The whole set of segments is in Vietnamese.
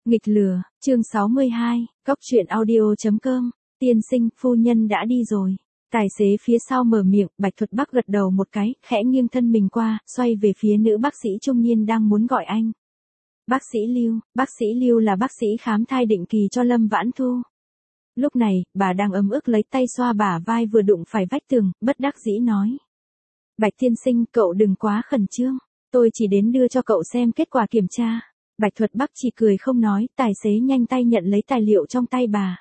Nghịch lừa, chương 62, Cóc truyện audio.com, tiên sinh, phu nhân đã đi rồi. Tài xế phía sau mở miệng, Bạch Thuật Bắc gật đầu một cái, khẽ nghiêng thân mình qua, xoay về phía nữ bác sĩ trung niên đang muốn gọi anh. Bác sĩ Lưu là bác sĩ khám thai định kỳ cho Lâm Vãn Thu. Lúc này, bà đang ấm ức lấy tay xoa bả vai vừa đụng phải vách tường, bất đắc dĩ nói. Bạch tiên sinh, cậu đừng quá khẩn trương, tôi chỉ đến đưa cho cậu xem kết quả kiểm tra. Bạch Thuật Bắc chỉ cười không nói, tài xế nhanh tay nhận lấy tài liệu trong tay bà.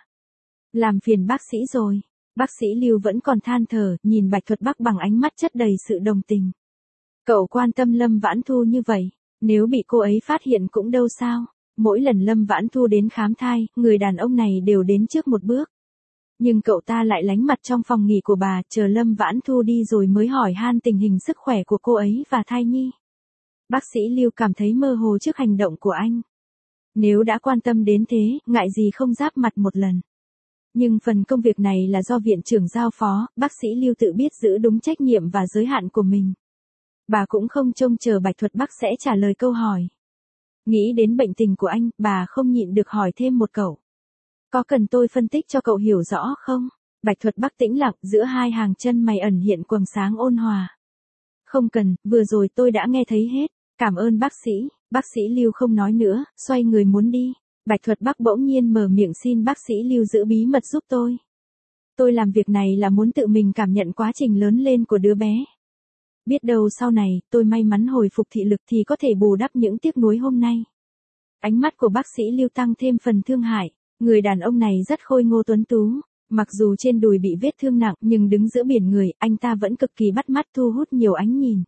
Làm phiền bác sĩ rồi. Bác sĩ Lưu vẫn còn than thở, nhìn Bạch Thuật Bắc bằng ánh mắt chất đầy sự đồng tình. Cậu quan tâm Lâm Vãn Thu như vậy, nếu bị cô ấy phát hiện cũng đâu sao. Mỗi lần Lâm Vãn Thu đến khám thai, người đàn ông này đều đến trước một bước. Nhưng cậu ta lại lánh mặt trong phòng nghỉ của bà, chờ Lâm Vãn Thu đi rồi mới hỏi han tình hình sức khỏe của cô ấy và thai nhi. Bác sĩ Lưu cảm thấy mơ hồ trước hành động của anh. Nếu đã quan tâm đến thế, ngại gì không giáp mặt một lần. Nhưng phần công việc này là do viện trưởng giao phó, bác sĩ Lưu tự biết giữ đúng trách nhiệm và giới hạn của mình. Bà cũng không trông chờ Bạch Thuật Bắc sẽ trả lời câu hỏi. Nghĩ đến bệnh tình của anh, bà không nhịn được hỏi thêm một câu. Có cần tôi phân tích cho cậu hiểu rõ không? Bạch Thuật Bắc tĩnh lặng, giữa hai hàng chân mày ẩn hiện quầng sáng ôn hòa. Không cần, vừa rồi tôi đã nghe thấy hết. Cảm ơn bác sĩ. Bác sĩ Lưu không nói nữa, xoay người muốn đi. Bạch Thuật Bắc bỗng nhiên mở miệng xin bác sĩ Lưu giữ bí mật giúp tôi. Tôi làm việc này là muốn tự mình cảm nhận quá trình lớn lên của đứa bé. Biết đâu sau này, tôi may mắn hồi phục thị lực thì có thể bù đắp những tiếc nuối hôm nay. Ánh mắt của bác sĩ Lưu tăng thêm phần thương hại. Người đàn ông này rất khôi ngô tuấn tú. Mặc dù trên đùi bị vết thương nặng nhưng đứng giữa biển người, anh ta vẫn cực kỳ bắt mắt thu hút nhiều ánh nhìn.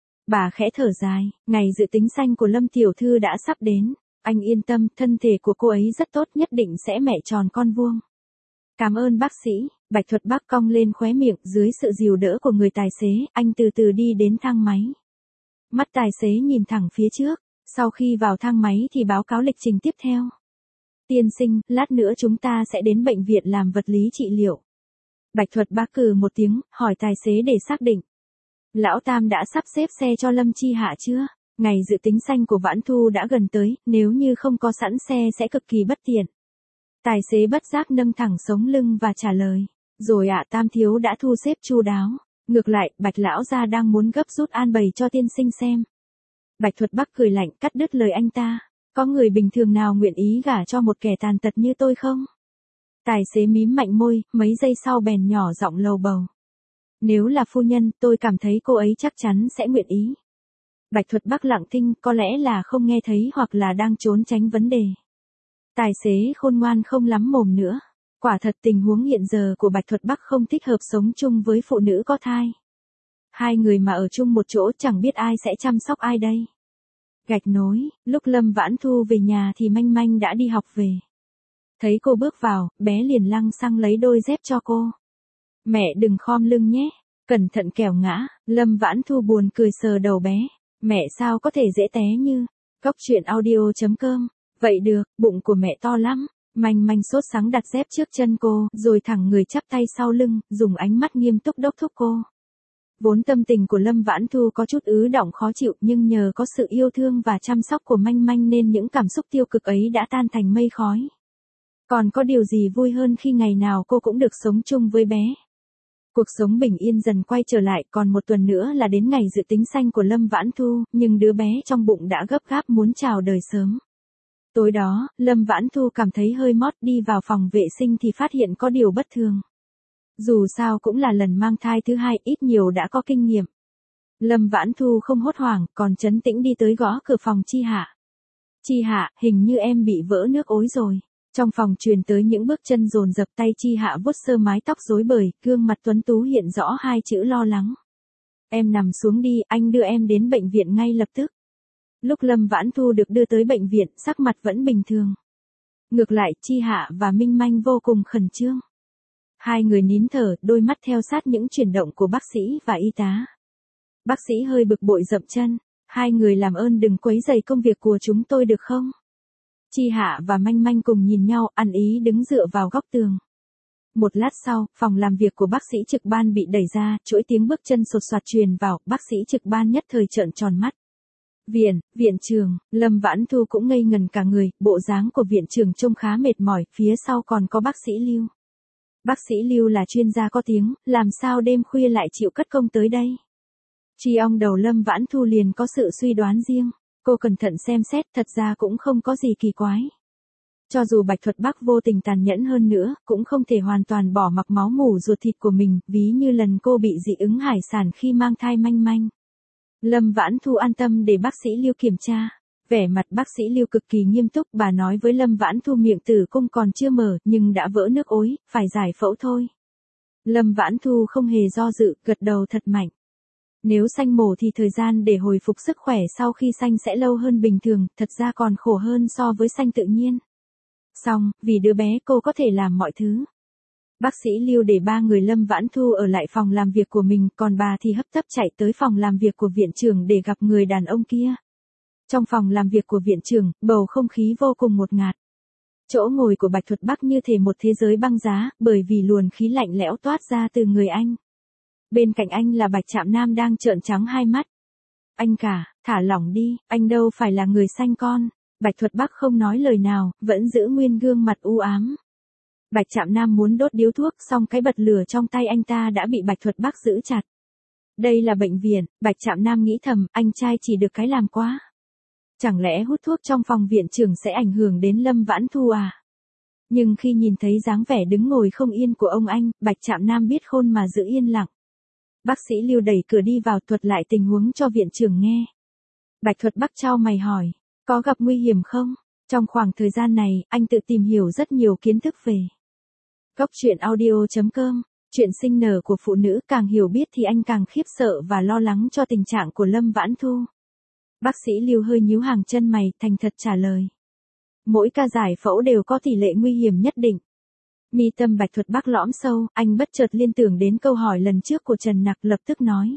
Bà khẽ thở dài, ngày dự tính sanh của Lâm Tiểu Thư đã sắp đến. Anh yên tâm, thân thể của cô ấy rất tốt, nhất định sẽ mẹ tròn con vuông. Cảm ơn bác sĩ. Bạch Thuật Bắc cong lên khóe miệng, dưới sự dìu đỡ của người tài xế, anh từ từ đi đến thang máy. Mắt tài xế nhìn thẳng phía trước, sau khi vào thang máy thì báo cáo lịch trình tiếp theo. Tiên sinh, lát nữa chúng ta sẽ đến bệnh viện làm vật lý trị liệu. Bạch Thuật Bắc cừ một tiếng, hỏi tài xế để xác định. Lão Tam đã sắp xếp xe cho Lâm Chi Hạ chưa? Ngày dự tính sanh của Vãn Thu đã gần tới, nếu như không có sẵn xe sẽ cực kỳ bất tiện. Tài xế bất giác nâng thẳng sống lưng và trả lời. Rồi ạ, Tam thiếu đã thu xếp chu đáo. Ngược lại, Bạch lão gia đang muốn gấp rút an bày cho tiên sinh xem. Bạch Thuật Bắc cười lạnh cắt đứt lời anh ta. Có người bình thường nào nguyện ý gả cho một kẻ tàn tật như tôi không? Tài xế mím mạnh môi, mấy giây sau bèn nhỏ giọng lầu bầu. Nếu là phu nhân, tôi cảm thấy cô ấy chắc chắn sẽ nguyện ý. Bạch Thuật Bắc lặng thinh, có lẽ là không nghe thấy hoặc là đang trốn tránh vấn đề. Tài xế khôn ngoan không lắm mồm nữa. Quả thật tình huống hiện giờ của Bạch Thuật Bắc không thích hợp sống chung với phụ nữ có thai. Hai người mà ở chung một chỗ chẳng biết ai sẽ chăm sóc ai đây. Gạch nối, lúc Lâm Vãn Thu về nhà thì Manh Manh đã đi học về. Thấy cô bước vào, bé liền lăng xăng lấy đôi dép cho cô. Mẹ đừng khom lưng nhé, cẩn thận kẻo ngã. Lâm Vãn Thu buồn cười sờ đầu bé. Mẹ sao có thể dễ té như. Cóc truyện audio.com. Vậy được, bụng của mẹ to lắm. Manh Manh sốt sắng đặt dép trước chân cô, rồi thẳng người chắp tay sau lưng, dùng ánh mắt nghiêm túc đốc thúc cô. Vốn tâm tình của Lâm Vãn Thu có chút ứ đọng khó chịu, nhưng nhờ có sự yêu thương và chăm sóc của Manh Manh nên những cảm xúc tiêu cực ấy đã tan thành mây khói. Còn có điều gì vui hơn khi ngày nào cô cũng được sống chung với bé. Cuộc sống bình yên dần quay trở lại, còn một tuần nữa là đến ngày dự tính sanh của Lâm Vãn Thu, nhưng đứa bé trong bụng đã gấp gáp muốn chào đời sớm. Tối đó, Lâm Vãn Thu cảm thấy hơi mót, đi vào phòng vệ sinh thì phát hiện có điều bất thường. Dù sao cũng là lần mang thai thứ hai, ít nhiều đã có kinh nghiệm. Lâm Vãn Thu không hốt hoảng, còn trấn tĩnh đi tới gõ cửa phòng Chi Hạ. Chi Hạ, hình như em bị vỡ nước ối rồi. Trong phòng truyền tới những bước chân dồn dập, tay Chi Hạ vuốt sơ mái tóc rối bời, gương mặt tuấn tú hiện rõ hai chữ lo lắng. Em nằm xuống đi, anh đưa em đến bệnh viện ngay lập tức. Lúc Lâm Vãn Thu được đưa tới bệnh viện, sắc mặt vẫn bình thường. Ngược lại, Chi Hạ và Minh Manh vô cùng khẩn trương. Hai người nín thở, đôi mắt theo sát những chuyển động của bác sĩ và y tá. Bác sĩ hơi bực bội dậm chân. Hai người làm ơn đừng quấy rầy công việc của chúng tôi được không? Chi Hạ và Manh Manh cùng nhìn nhau, ăn ý đứng dựa vào góc tường. Một lát sau, phòng làm việc của bác sĩ trực ban bị đẩy ra, chuỗi tiếng bước chân sột soạt truyền vào, bác sĩ trực ban nhất thời trợn tròn mắt. Viện trưởng, Lâm Vãn Thu cũng ngây ngần cả người, bộ dáng của viện trưởng trông khá mệt mỏi, phía sau còn có bác sĩ Lưu. Bác sĩ Lưu là chuyên gia có tiếng, làm sao đêm khuya lại chịu cất công tới đây? Trong đầu Lâm Vãn Thu liền có sự suy đoán riêng, cô cẩn thận xem xét, thật ra cũng không có gì kỳ quái. Cho dù Bạch Thuật Bắc vô tình tàn nhẫn hơn nữa, cũng không thể hoàn toàn bỏ mặc máu mủ ruột thịt của mình, ví như lần cô bị dị ứng hải sản khi mang thai manh manh. Lâm Vãn Thu an tâm để bác sĩ Lưu kiểm tra. Vẻ mặt bác sĩ Lưu cực kỳ nghiêm túc, bà nói với Lâm Vãn Thu miệng tử cung còn chưa mở, nhưng đã vỡ nước ối, phải giải phẫu thôi. Lâm Vãn Thu không hề do dự, gật đầu thật mạnh. Nếu sanh mổ thì thời gian để hồi phục sức khỏe sau khi sanh sẽ lâu hơn bình thường, thật ra còn khổ hơn so với sanh tự nhiên. Xong, vì đứa bé cô có thể làm mọi thứ. Bác sĩ Lưu để 3 người Lâm Vãn Thu ở lại phòng làm việc của mình, còn bà thì hấp tấp chạy tới phòng làm việc của viện trưởng để gặp người đàn ông kia. Trong phòng làm việc của viện trưởng, bầu không khí vô cùng ngột ngạt. Chỗ ngồi của Bạch Thuật Bắc như thể một thế giới băng giá, bởi vì luồng khí lạnh lẽo toát ra từ người anh. Bên cạnh anh là Bạch Trạm Nam đang trợn trắng hai mắt. Anh cả, thả lỏng đi, anh đâu phải là người sanh con. Bạch Thuật Bắc không nói lời nào, vẫn giữ nguyên gương mặt u ám. Bạch Trạm Nam muốn đốt điếu thuốc, xong cái bật lửa trong tay anh ta đã bị Bạch Thuật Bắc giữ chặt. Đây là bệnh viện, Bạch Trạm Nam nghĩ thầm, anh trai chỉ được cái làm quá. Chẳng lẽ hút thuốc trong phòng viện trưởng sẽ ảnh hưởng đến Lâm Vãn Thu à? Nhưng khi nhìn thấy dáng vẻ đứng ngồi không yên của ông anh, Bạch Trạm Nam biết khôn mà giữ yên lặng. Bác sĩ Lưu đẩy cửa đi vào thuật lại tình huống cho viện trưởng nghe. Bạch Thuật Bắc chau mày hỏi, có gặp nguy hiểm không? Trong khoảng thời gian này, anh tự tìm hiểu rất nhiều kiến thức về Goctruyện.audio.com, chuyện sinh nở của phụ nữ, càng hiểu biết thì anh càng khiếp sợ và lo lắng cho tình trạng của Lâm Vãn Thu. Bác sĩ Lưu hơi nhíu hàng chân mày, thành thật trả lời. Mỗi ca giải phẫu đều có tỷ lệ nguy hiểm nhất định. Mi tâm Bạch Thuật Bắc lõm sâu, anh bất chợt liên tưởng đến câu hỏi lần trước của Trần Nặc, lập tức nói.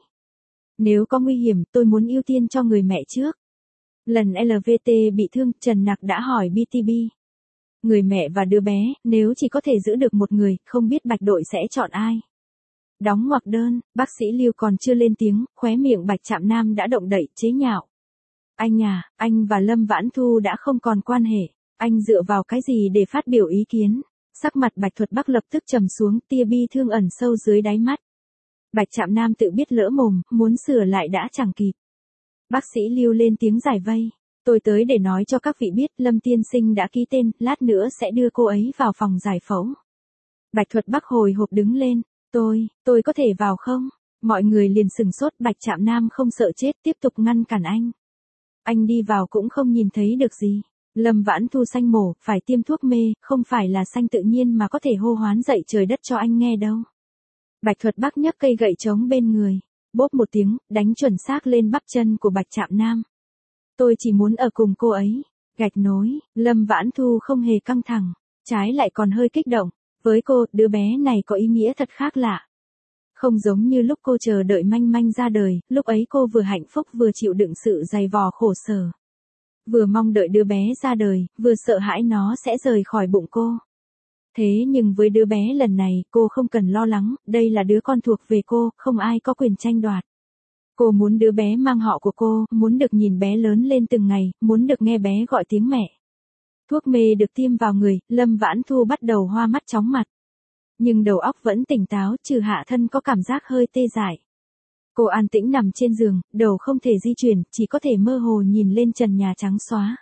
Nếu có nguy hiểm, tôi muốn ưu tiên cho người mẹ trước. Lần LVT bị thương, Trần Nặc đã hỏi BTB. Người mẹ và đứa bé, nếu chỉ có thể giữ được một người, không biết Bạch đội sẽ chọn ai. Đóng ngoặc đơn, bác sĩ Lưu còn chưa lên tiếng, khóe miệng Bạch Trạm Nam đã động đậy, chế nhạo. Anh à, anh và Lâm Vãn Thu đã không còn quan hệ, anh dựa vào cái gì để phát biểu ý kiến? Sắc mặt Bạch Thuật Bắc lập tức trầm xuống, tia bi thương ẩn sâu dưới đáy mắt. Bạch Trạm Nam tự biết lỡ mồm, muốn sửa lại đã chẳng kịp. Bác sĩ Lưu lên tiếng giải vây. Tôi tới để nói cho các vị biết, Lâm tiên sinh đã ký tên, lát nữa sẽ đưa cô ấy vào phòng giải phẫu. Bạch Thuật Bắc hồi hộp đứng lên. Tôi có thể vào không? Mọi người liền sừng sốt, Bạch Trạm Nam không sợ chết, tiếp tục ngăn cản anh. Anh đi vào cũng không nhìn thấy được gì. Lâm Vãn Thu sanh mổ, phải tiêm thuốc mê, không phải là sanh tự nhiên mà có thể hô hoán dậy trời đất cho anh nghe đâu. Bạch Thuật Bắc nhấc cây gậy trống bên người. Bốp một tiếng, đánh chuẩn xác lên bắp chân của Bạch Trạm Nam. Tôi chỉ muốn ở cùng cô ấy. Gạch nối, Lâm Vãn Thu không hề căng thẳng, trái lại còn hơi kích động. Với cô, đứa bé này có ý nghĩa thật khác lạ. Không giống như lúc cô chờ đợi manh manh ra đời, lúc ấy cô vừa hạnh phúc vừa chịu đựng sự dày vò khổ sở. Vừa mong đợi đứa bé ra đời, vừa sợ hãi nó sẽ rời khỏi bụng cô. Thế nhưng với đứa bé lần này, cô không cần lo lắng, đây là đứa con thuộc về cô, không ai có quyền tranh đoạt. Cô muốn đứa bé mang họ của cô, muốn được nhìn bé lớn lên từng ngày, muốn được nghe bé gọi tiếng mẹ. Thuốc mê được tiêm vào người, Lâm Vãn Thu bắt đầu hoa mắt chóng mặt. Nhưng đầu óc vẫn tỉnh táo, trừ hạ thân có cảm giác hơi tê dại. Cô an tĩnh nằm trên giường, đầu không thể di chuyển, chỉ có thể mơ hồ nhìn lên trần nhà trắng xóa.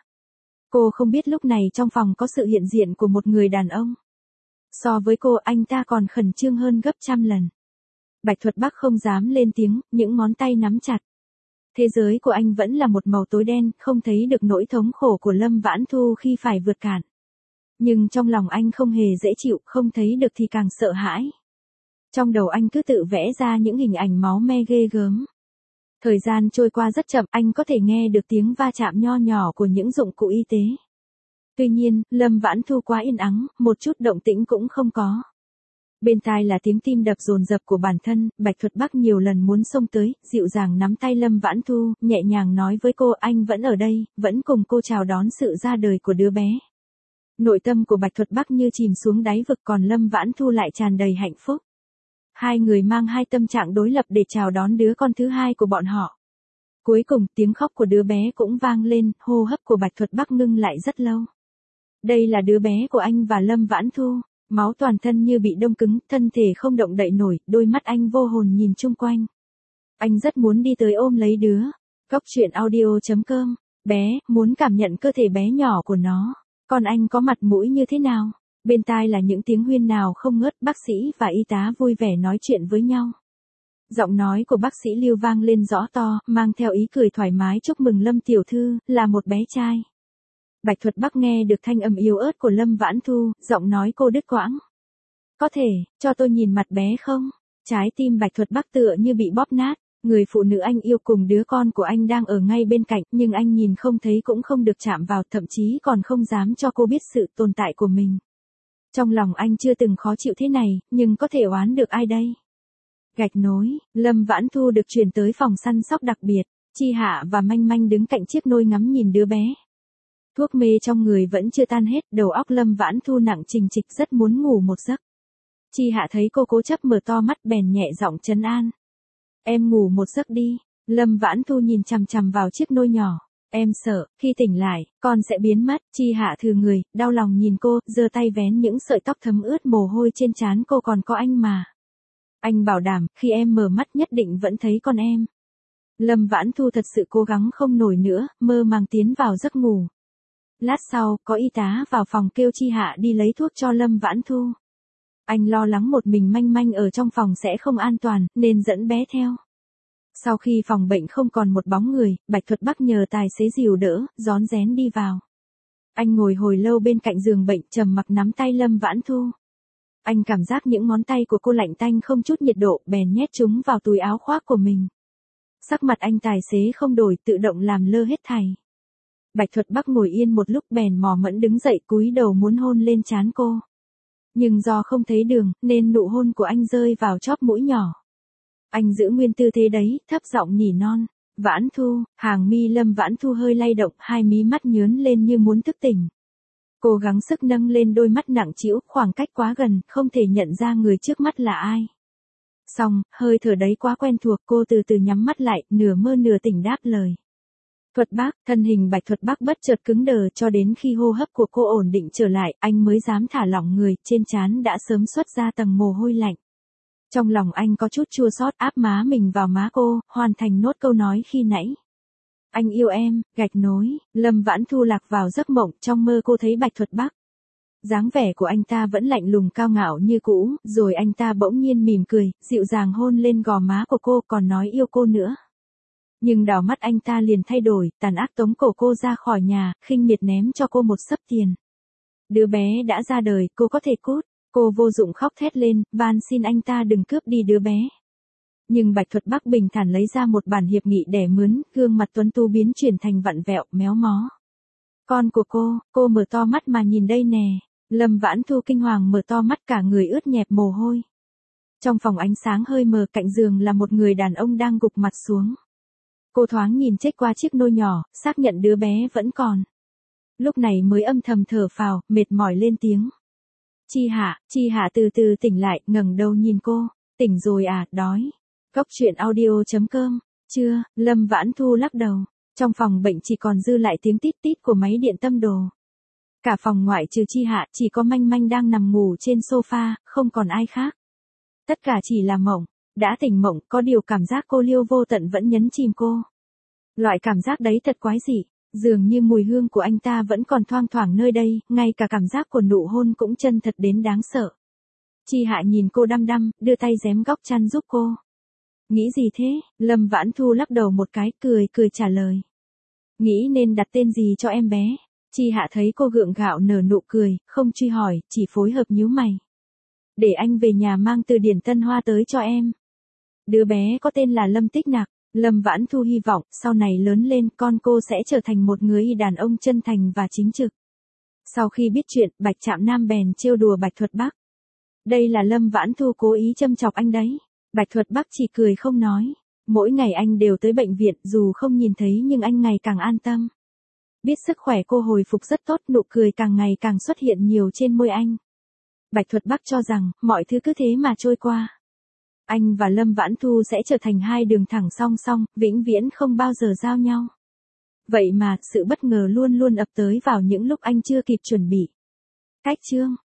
Cô không biết lúc này trong phòng có sự hiện diện của một người đàn ông. So với cô, anh ta còn khẩn trương hơn gấp trăm lần. Bạch Thuật Bắc không dám lên tiếng, những ngón tay nắm chặt. Thế giới của anh vẫn là một màu tối đen, không thấy được nỗi thống khổ của Lâm Vãn Thu khi phải vượt cạn. Nhưng trong lòng anh không hề dễ chịu, không thấy được thì càng sợ hãi. Trong đầu anh cứ tự vẽ ra những hình ảnh máu me ghê gớm. Thời gian trôi qua rất chậm, anh có thể nghe được tiếng va chạm nho nhỏ của những dụng cụ y tế. Tuy nhiên, Lâm Vãn Thu quá yên ắng, một chút động tĩnh cũng không có. Bên tai là tiếng tim đập dồn dập của bản thân, Bạch Thuật Bắc nhiều lần muốn xông tới, dịu dàng nắm tay Lâm Vãn Thu, nhẹ nhàng nói với cô anh vẫn ở đây, vẫn cùng cô chào đón sự ra đời của đứa bé. Nội tâm của Bạch Thuật Bắc như chìm xuống đáy vực, còn Lâm Vãn Thu lại tràn đầy hạnh phúc. Hai người mang hai tâm trạng đối lập để chào đón đứa con thứ hai của bọn họ. Cuối cùng tiếng khóc của đứa bé cũng vang lên, hô hấp của Bạch Thuật Bắc ngưng lại rất lâu. Đây là đứa bé của anh và Lâm Vãn Thu, máu toàn thân như bị đông cứng, thân thể không động đậy nổi, đôi mắt anh vô hồn nhìn chung quanh. Anh rất muốn đi tới ôm lấy đứa. Cốc truyện audio.com, bé, muốn cảm nhận cơ thể bé nhỏ của nó. Còn anh có mặt mũi như thế nào? Bên tai là những tiếng huyên nào không ngớt, bác sĩ và y tá vui vẻ nói chuyện với nhau. Giọng nói của bác sĩ Lưu vang lên rõ to, mang theo ý cười thoải mái chúc mừng Lâm tiểu thư, là một bé trai. Bạch Thuật Bắc nghe được thanh âm yếu ớt của Lâm Vãn Thu, giọng nói cô đứt quãng. Có thể, cho tôi nhìn mặt bé không? Trái tim Bạch Thuật Bắc tựa như bị bóp nát. Người phụ nữ anh yêu cùng đứa con của anh đang ở ngay bên cạnh, nhưng anh nhìn không thấy cũng không được chạm vào, thậm chí còn không dám cho cô biết sự tồn tại của mình. Trong lòng anh chưa từng khó chịu thế này, nhưng có thể oán được ai đây? Gạch nối, Lâm Vãn Thu được chuyển tới phòng săn sóc đặc biệt, Chi Hạ và Manh Manh đứng cạnh chiếc nôi ngắm nhìn đứa bé. Thuốc mê trong người vẫn chưa tan hết, đầu óc Lâm Vãn Thu nặng trịch trịch rất muốn ngủ một giấc. Chi Hạ thấy cô cố chấp mở to mắt bèn nhẹ giọng trấn an. Em ngủ một giấc đi. Lâm Vãn Thu nhìn chằm chằm vào chiếc nôi nhỏ. Em sợ, khi tỉnh lại, con sẽ biến mất. Chi Hạ thừ người, đau lòng nhìn cô, giơ tay vén những sợi tóc thấm ướt mồ hôi trên trán cô, còn có anh mà. Anh bảo đảm, khi em mở mắt nhất định vẫn thấy con em. Lâm Vãn Thu thật sự cố gắng không nổi nữa, mơ màng tiến vào giấc ngủ. Lát sau, có y tá vào phòng kêu Chi Hạ đi lấy thuốc cho Lâm Vãn Thu. Anh lo lắng một mình Manh Manh ở trong phòng sẽ không an toàn, nên dẫn bé theo. Sau khi phòng bệnh không còn một bóng người, Bạch Thuật Bắc nhờ tài xế dìu đỡ, rón rén đi vào. Anh ngồi hồi lâu bên cạnh giường bệnh, trầm mặc nắm tay Lâm Vãn Thu. Anh cảm giác những ngón tay của cô lạnh tanh không chút nhiệt độ, bèn nhét chúng vào túi áo khoác của mình. Sắc mặt anh tài xế không đổi, tự động làm lơ hết thảy. Bạch Thuật Bắc ngồi yên một lúc bèn mò mẫm đứng dậy, cúi đầu muốn hôn lên trán cô. Nhưng do không thấy đường, nên nụ hôn của anh rơi vào chóp mũi nhỏ. Anh giữ nguyên tư thế đấy, thấp giọng nỉ non. Vãn Thu, hàng mi Lâm Vãn Thu hơi lay động, hai mí mắt nhớn lên như muốn thức tỉnh. Cô gắng sức nâng lên đôi mắt nặng trĩu, khoảng cách quá gần, không thể nhận ra người trước mắt là ai. Xong, hơi thở đấy quá quen thuộc, cô từ từ nhắm mắt lại, nửa mơ nửa tỉnh đáp lời. Thuật Bắc, thân hình Bạch Thuật Bắc bất chợt cứng đờ, cho đến khi hô hấp của cô ổn định trở lại, anh mới dám thả lỏng người, trên trán đã sớm xuất ra tầng mồ hôi lạnh. Trong lòng anh có chút chua xót, áp má mình vào má cô, hoàn thành nốt câu nói khi nãy. Anh yêu em, gạch nối, Lâm Vãn Thu lạc vào giấc mộng, trong mơ cô thấy Bạch Thuật Bắc. Dáng vẻ của anh ta vẫn lạnh lùng cao ngạo như cũ, rồi anh ta bỗng nhiên mỉm cười, dịu dàng hôn lên gò má của cô, còn nói yêu cô nữa. Nhưng đảo mắt anh ta liền thay đổi, tàn ác tống cổ cô ra khỏi nhà, khinh miệt ném cho cô một xấp tiền. Đứa bé đã ra đời, cô có thể cút. Cô vô dụng khóc thét lên, van xin anh ta đừng cướp đi đứa bé. Nhưng Bạch Thuật Bắc bình thản lấy ra một bản hiệp nghị đẻ mướn, gương mặt tuấn tú biến chuyển thành vặn vẹo, méo mó. Con của cô mở to mắt mà nhìn đây nè. Lâm Vãn Thu kinh hoàng mở to mắt, cả người ướt nhẹp mồ hôi. Trong phòng ánh sáng hơi mờ, cạnh giường là một người đàn ông đang gục mặt xuống. Cô thoáng nhìn chếch qua chiếc nôi nhỏ, xác nhận đứa bé vẫn còn. Lúc này mới âm thầm thở phào, mệt mỏi lên tiếng. Chi Hạ từ từ tỉnh lại, ngẩng đầu nhìn cô. Tỉnh rồi à, đói. Cốc truyện audio.com. Chưa, Lâm Vãn Thu lắc đầu. Trong phòng bệnh chỉ còn dư lại tiếng tít tít của máy điện tâm đồ. Cả phòng ngoại trừ Chi Hạ, chỉ có Manh Manh đang nằm ngủ trên sofa, không còn ai khác. Tất cả chỉ là mộng. Đã tỉnh mộng, có điều cảm giác cô liêu vô tận vẫn nhấn chìm cô. Loại cảm giác đấy thật quái dị. Dường như mùi hương của anh ta vẫn còn thoang thoảng nơi đây, ngay cả cảm giác của nụ hôn cũng chân thật đến đáng sợ. Chi Hạ nhìn cô đăm đăm, đưa tay giếm góc chăn giúp cô. Nghĩ gì thế? Lâm Vãn Thu lắc đầu một cái, cười trả lời. Nghĩ nên đặt tên gì cho em bé? Chi Hạ thấy cô gượng gạo nở nụ cười, không truy hỏi, chỉ phối hợp nhíu mày. Để anh về nhà mang từ điển Tân Hoa tới cho em. Đứa bé có tên là Lâm Tích Nặc. Lâm Vãn Thu hy vọng, sau này lớn lên, con cô sẽ trở thành một người đàn ông chân thành và chính trực. Sau khi biết chuyện, Bạch Trạm Nam bèn trêu đùa Bạch Thuật Bắc. Đây là Lâm Vãn Thu cố ý châm chọc anh đấy. Bạch Thuật Bắc chỉ cười không nói. Mỗi ngày anh đều tới bệnh viện, dù không nhìn thấy nhưng anh ngày càng an tâm. Biết sức khỏe cô hồi phục rất tốt, nụ cười càng ngày càng xuất hiện nhiều trên môi anh. Bạch Thuật Bắc cho rằng, mọi thứ cứ thế mà trôi qua. Anh và Lâm Vãn Thu sẽ trở thành hai đường thẳng song song, vĩnh viễn không bao giờ giao nhau. Vậy mà, sự bất ngờ luôn luôn ập tới vào những lúc anh chưa kịp chuẩn bị. Cách chương